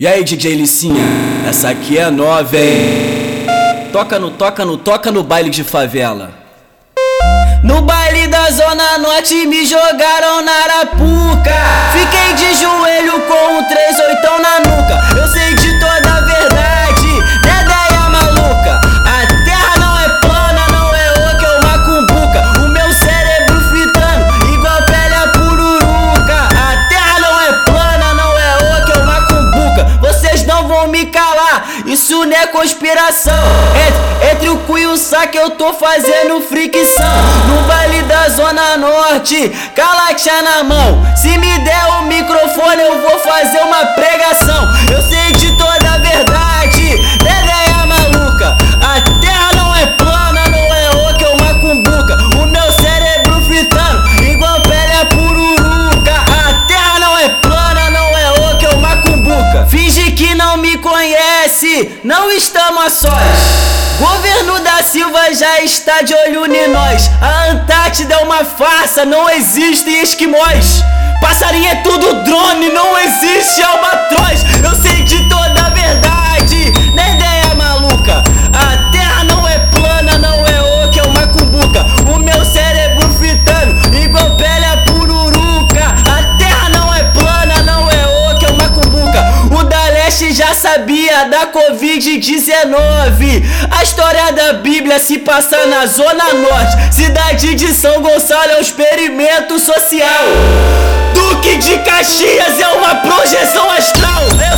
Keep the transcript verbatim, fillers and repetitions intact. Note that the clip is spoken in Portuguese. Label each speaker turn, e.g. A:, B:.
A: E aí, D J Licinha, essa aqui é nova, hein? Toca no, toca no, toca no baile de favela. No baile da Zona Norte me jogaram na arapuca. Fiquei de joelho com um três oitão na nuca. Eu sei de toda a verdade, né, ideia maluca. A terra não é plana, não é oca, é uma cumbuca. O meu cérebro fritando, igual pele a pururuca. A terra não é plana, não é oca, é uma cumbuca. Vocês não vão me calar, isso não é conspiração. Entre, entre o cu e o saque eu tô fazendo fricção. No baile da Zona Norte, calaxa na mão. Se me der o microfone eu vou fazer uma pregação. Eu sei de toda a verdade, né, ideia maluca. A terra não é plana, não é oca, é uma cumbuca. O meu cérebro fritando, igual pele a pururuca. A terra não é plana, não é oca, é uma cumbuca. Finge que não me conhece, não estamos a sós. Governo da Silva já está de olho em nós. A Antártida é uma farsa, não existem esquimós. Passarinho é tudo drone, não existe albatroz. Eu sei de toda a verdade, né, ideia maluca. A terra não é plana, não é oca, é uma cumbuca. O meu cérebro fritando, igual pele a pururuca. A terra não é plana, não é oca, é uma cumbuca. O da Leste já sabia da covid dezenove. A história da Bíblia se passa na Zona Norte. Cidade de São Gonçalo é um experimento social. Duque de Caxias é uma projeção astral.